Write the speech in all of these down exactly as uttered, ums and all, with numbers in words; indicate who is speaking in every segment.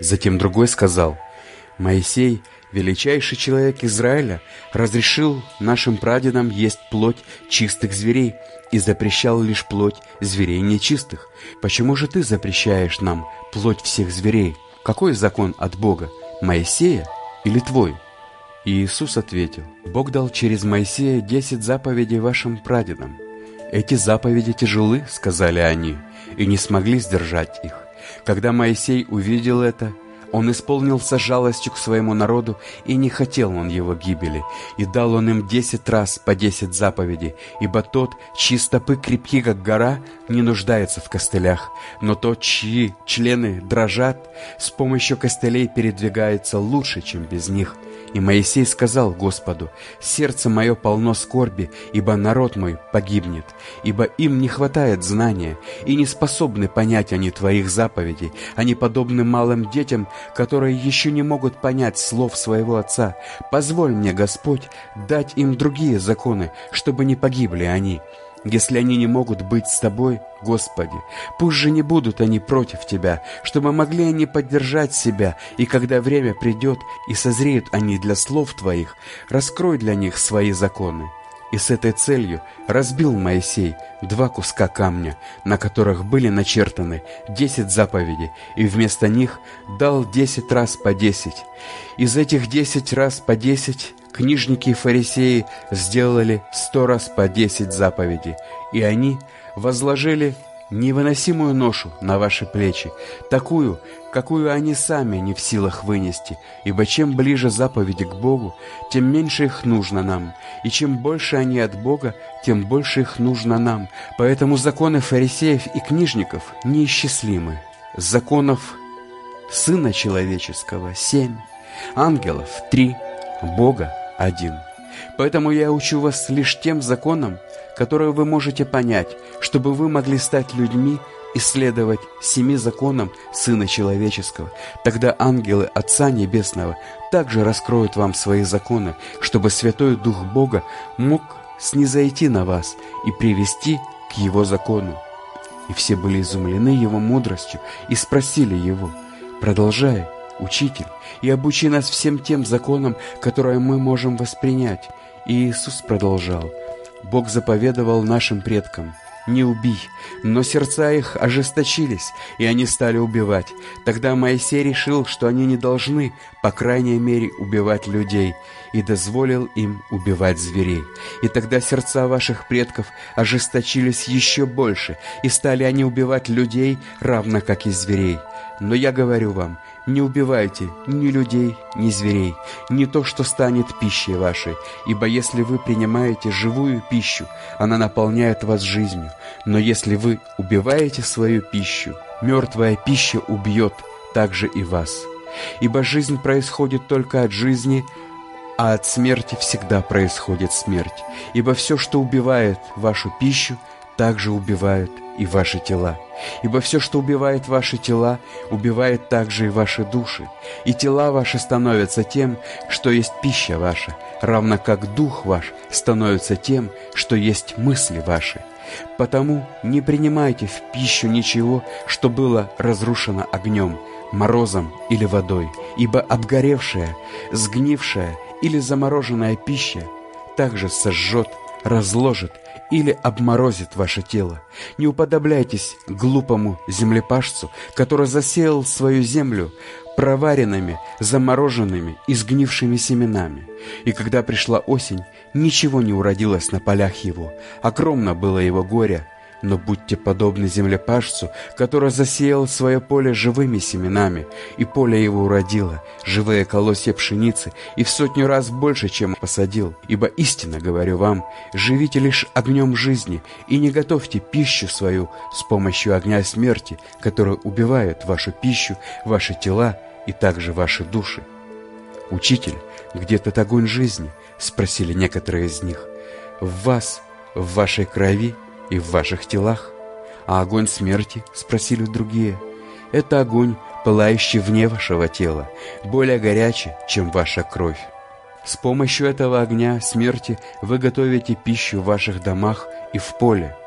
Speaker 1: Затем другой сказал: «Моисей, величайший человек Израиля, разрешил нашим прадедам есть плоть чистых зверей и запрещал лишь плоть зверей нечистых. Почему же ты запрещаешь нам плоть всех зверей? Какой закон от Бога, Моисея или твой?» И Иисус ответил: «Бог дал через Моисея десять заповедей вашим прадедам». «Эти заповеди тяжелы, — сказали они, — и не смогли сдержать их». Когда Моисей увидел это, он исполнился жалостью к своему народу, и не хотел он его гибели, и дал он им десять раз по десять заповедей, ибо тот, чьи стопы крепки, как гора, не нуждается в костылях, но тот, чьи члены дрожат, с помощью костылей передвигается лучше, чем без них. И Моисей сказал Господу: «Сердце мое полно скорби, ибо народ мой погибнет, ибо им не хватает знания, и не способны понять они твоих заповедей. Они подобны малым детям, которые еще не могут понять слов своего отца. Позволь мне, Господь, дать им другие законы, чтобы не погибли они. Если они не могут быть с Тобой, Господи, пусть же не будут они против Тебя, чтобы могли они поддержать себя, и когда время придет, и созреют они для слов Твоих, раскрой для них свои законы». И с этой целью разбил Моисей два куска камня, на которых были начертаны десять заповедей, и вместо них дал десять раз по десять. Из этих десять раз по десять книжники и фарисеи сделали сто раз по десять заповедей, и они возложили невыносимую ношу на ваши плечи, такую, какую они сами не в силах вынести, ибо чем ближе заповеди к Богу, тем меньше их нужно нам, и чем больше они от Бога, тем больше их нужно нам. Поэтому законы фарисеев и книжников неисчислимы. Законов Сына Человеческого семь, ангелов три, Бога один. Поэтому я учу вас лишь тем законам, которые вы можете понять, чтобы вы могли стать людьми и следовать семи законам Сына Человеческого. Тогда ангелы Отца Небесного также раскроют вам свои законы, чтобы Святой Дух Бога мог снизойти на вас и привести к Его закону. И все были изумлены Его мудростью и спросили Его: «Продолжай, Учитель, и обучи нас всем тем законам, которые мы можем воспринять». И Иисус продолжал: «Бог заповедовал нашим предкам: не убий, но сердца их ожесточились, и они стали убивать. Тогда Моисей решил, что они не должны, по крайней мере, убивать людей, и дозволил им убивать зверей. И тогда сердца ваших предков ожесточились еще больше, и стали они убивать людей, равно как и зверей. Но я говорю вам: не убивайте ни людей, ни зверей, ни то, что станет пищей вашей, ибо если вы принимаете живую пищу, она наполняет вас жизнью, но если вы убиваете свою пищу, мертвая пища убьет также и вас. Ибо жизнь происходит только от жизни, а от смерти всегда происходит смерть. Ибо все, что убивает вашу пищу, также убивает и ваши тела. Ибо все, что убивает ваши тела, убивает также и ваши души. И тела ваши становятся тем, что есть пища ваша, равно как дух ваш становится тем, что есть мысли ваши. Потому не принимайте в пищу ничего, что было разрушено огнем, морозом или водой, ибо обгоревшая, сгнившая или замороженная пища также сожжет, разложит или обморозит ваше тело. Не уподобляйтесь глупому землепашцу, который засеял свою землю проваренными, замороженными и сгнившими семенами. И когда пришла осень, ничего не уродилось на полях его, огромно было его горе. Но будьте подобны землепашцу, который засеял свое поле живыми семенами, и поле его уродило живые колосья пшеницы, и в сотню раз больше, чем посадил. Ибо истинно говорю вам, живите лишь огнем жизни, и не готовьте пищу свою с помощью огня смерти, который убивает вашу пищу, ваши тела и также ваши души». «Учитель, где тот огонь жизни?» — спросили некоторые из них. «В вас, в вашей крови и в ваших телах». «А огонь смерти?» — спросили другие. «Это огонь, пылающий вне вашего тела, более горячий, чем ваша кровь. С помощью этого огня смерти вы готовите пищу в ваших домах и в поле.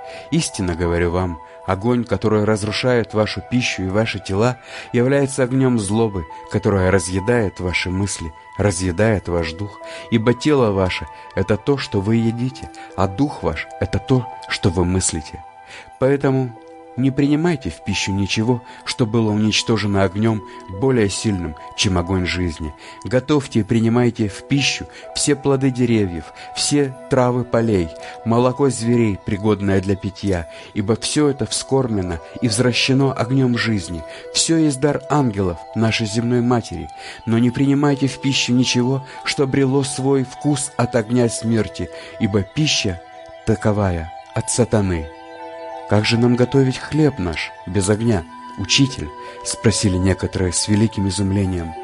Speaker 1: Истинно говорю вам, огонь, который разрушает вашу пищу и ваши тела, является огнем злобы, которая разъедает ваши мысли, разъедает ваш дух, ибо тело ваше – это то, что вы едите, а дух ваш – это то, что вы мыслите. Поэтому не принимайте в пищу ничего, что было уничтожено огнем более сильным, чем огонь жизни. Готовьте и принимайте в пищу все плоды деревьев, все травы полей, молоко зверей, пригодное для питья, ибо все это вскормлено и взращено огнем жизни. Все есть дар ангелов, нашей земной матери. Но не принимайте в пищу ничего, что обрело свой вкус от огня смерти, ибо пища таковая от сатаны. «Как же нам готовить хлеб наш без огня, учитель?» — спросили некоторые с великим изумлением.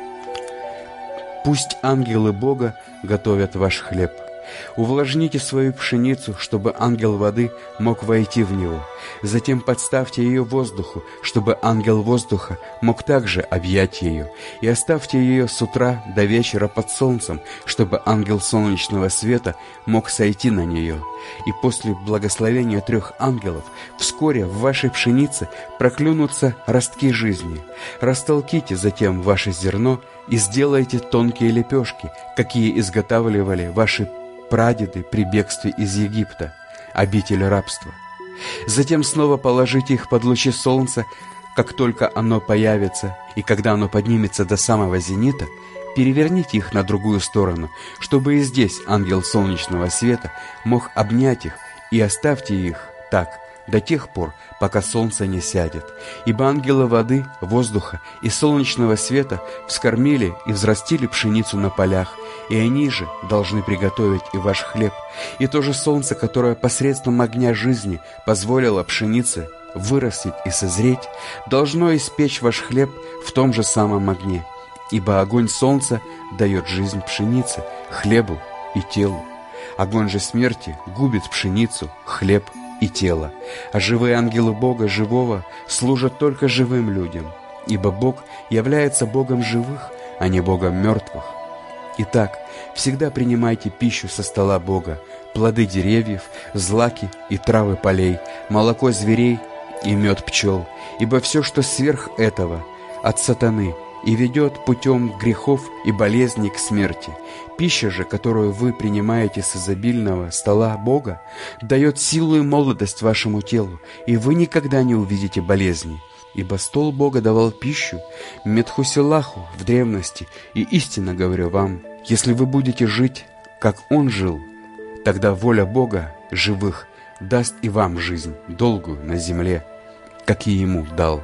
Speaker 1: «Пусть ангелы Бога готовят ваш хлеб. Увлажните свою пшеницу, чтобы ангел воды мог войти в него. Затем подставьте ее воздуху, чтобы ангел воздуха мог также объять ее. И оставьте ее с утра до вечера под солнцем, чтобы ангел солнечного света мог сойти на нее. И после благословения трех ангелов вскоре в вашей пшенице проклюнутся ростки жизни. Растолките затем ваше зерно и сделайте тонкие лепешки, какие изготавливали ваши прадеды при бегстве из Египта, обители рабства. Затем снова положите их под лучи солнца, как только оно появится, и когда оно поднимется до самого зенита, переверните их на другую сторону, чтобы и здесь ангел солнечного света мог обнять их, и оставьте их так до тех пор, пока солнце не сядет. Ибо ангелы воды, воздуха и солнечного света вскормили и взрастили пшеницу на полях, и они же должны приготовить и ваш хлеб. И то же солнце, которое посредством огня жизни позволило пшенице вырастить и созреть, должно испечь ваш хлеб в том же самом огне. Ибо огонь солнца дает жизнь пшенице, хлебу и телу. Огонь же смерти губит пшеницу, хлеб и тело. А живые ангелы Бога живого служат только живым людям, ибо Бог является Богом живых, а не Богом мертвых. Итак, всегда принимайте пищу со стола Бога, плоды деревьев, злаки и травы полей, молоко зверей и мед пчел, ибо все, что сверх этого, от сатаны, и ведет путем грехов и болезней к смерти. Пища же, которую вы принимаете с изобильного стола Бога, дает силу и молодость вашему телу, и вы никогда не увидите болезней. Ибо стол Бога давал пищу Метхуселаху в древности, и истинно говорю вам, если вы будете жить, как Он жил, тогда воля Бога живых даст и вам жизнь долгую на земле, как и Ему дал.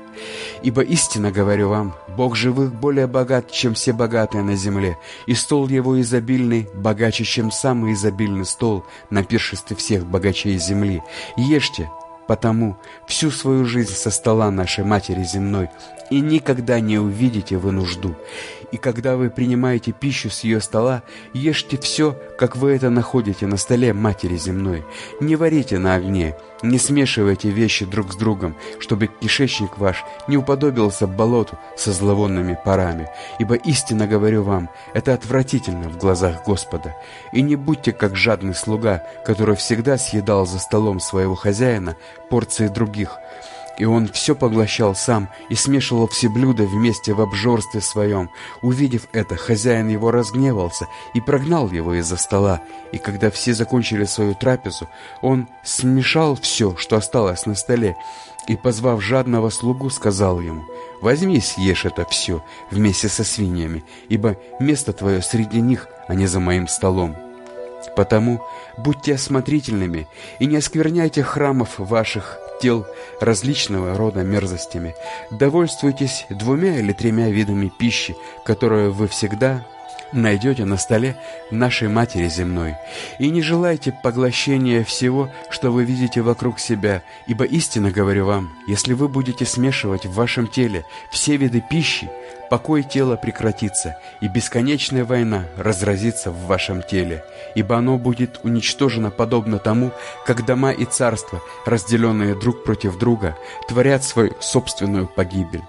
Speaker 1: Ибо истинно говорю вам, Бог живых более богат, чем все богатые на земле, и стол Его изобильный богаче, чем самый изобильный стол на пиршестве всех богачей земли. Ешьте, потому всю свою жизнь со стола нашей Матери Земной, и никогда не увидите вы нужду. И когда вы принимаете пищу с ее стола, ешьте все, как вы это находите на столе Матери Земной. Не варите на огне, не смешивайте вещи друг с другом, чтобы кишечник ваш не уподобился болоту со зловонными парами. Ибо истинно говорю вам, это отвратительно в глазах Господа. И не будьте как жадный слуга, который всегда съедал за столом своего хозяина порции других, и он все поглощал сам и смешивал все блюда вместе в обжорстве своем. Увидев это, хозяин его разгневался и прогнал его из-за стола. И когда все закончили свою трапезу, он смешал все, что осталось на столе, и, позвав жадного слугу, сказал ему: «Возьми, съешь это все вместе со свиньями, ибо место твое среди них, а не за моим столом». Потому будьте осмотрительными и не оскверняйте храмов ваших тел различного рода мерзостями. Довольствуйтесь двумя или тремя видами пищи, которую вы всегда найдете на столе нашей Матери Земной. И не желайте поглощения всего, что вы видите вокруг себя, ибо истинно говорю вам, если вы будете смешивать в вашем теле все виды пищи, покой тела прекратится, и бесконечная война разразится в вашем теле, ибо оно будет уничтожено подобно тому, как дома и царства, разделенные друг против друга, творят свою собственную погибель.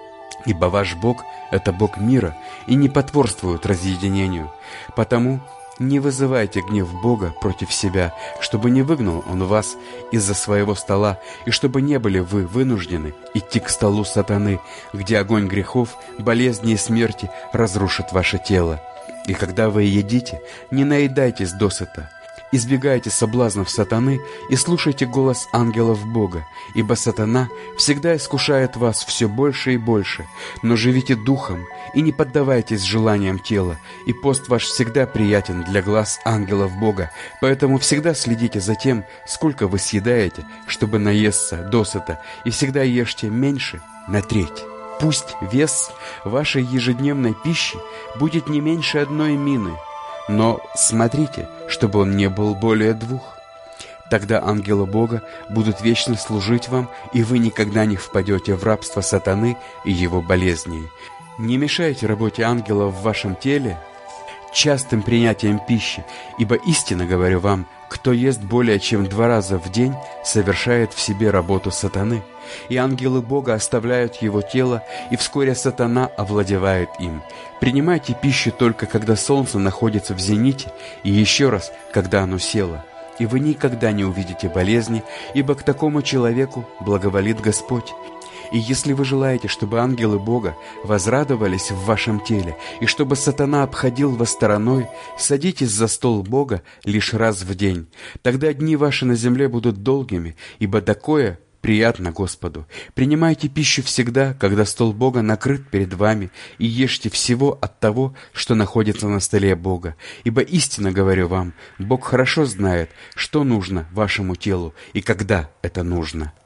Speaker 1: Ибо ваш Бог – это Бог мира и не потворствует разъединению. Потому Не вызывайте гнев Бога против себя, чтобы не выгнал Он вас из-за своего стола, и чтобы не были вы вынуждены идти к столу сатаны, где огонь грехов, болезни и смерти разрушит ваше тело. И когда вы едите, не наедайтесь досыта. Избегайте соблазнов сатаны и слушайте голос ангелов Бога, ибо сатана всегда искушает вас все больше и больше, но живите духом и не поддавайтесь желаниям тела, и пост ваш всегда приятен для глаз ангелов Бога, поэтому всегда следите за тем, сколько вы съедаете, чтобы наесться досыта, и всегда ешьте меньше на треть. Пусть вес вашей ежедневной пищи будет не меньше одной мины, но смотрите, чтобы он не был более двух. Тогда ангелы Бога будут вечно служить вам, и вы никогда не впадете в рабство сатаны и его болезней. Не мешайте работе ангелов в вашем теле частым принятием пищи, ибо истинно говорю вам, кто ест более чем два раза в день, совершает в себе работу сатаны. И ангелы Бога оставляют его тело, и вскоре сатана овладевает им. Принимайте пищу только когда солнце находится в зените, и еще раз, когда оно село. И вы никогда не увидите болезни, ибо к такому человеку благоволит Господь. И если вы желаете, чтобы ангелы Бога возрадовались в вашем теле, и чтобы сатана обходил вас стороной, садитесь за стол Бога лишь раз в день. Тогда дни ваши на земле будут долгими, ибо такое приятно Господу. Принимайте пищу всегда, когда стол Бога накрыт перед вами, и ешьте всего от того, что находится на столе Бога. Ибо истинно говорю вам, Бог хорошо знает, что нужно вашему телу и когда это нужно.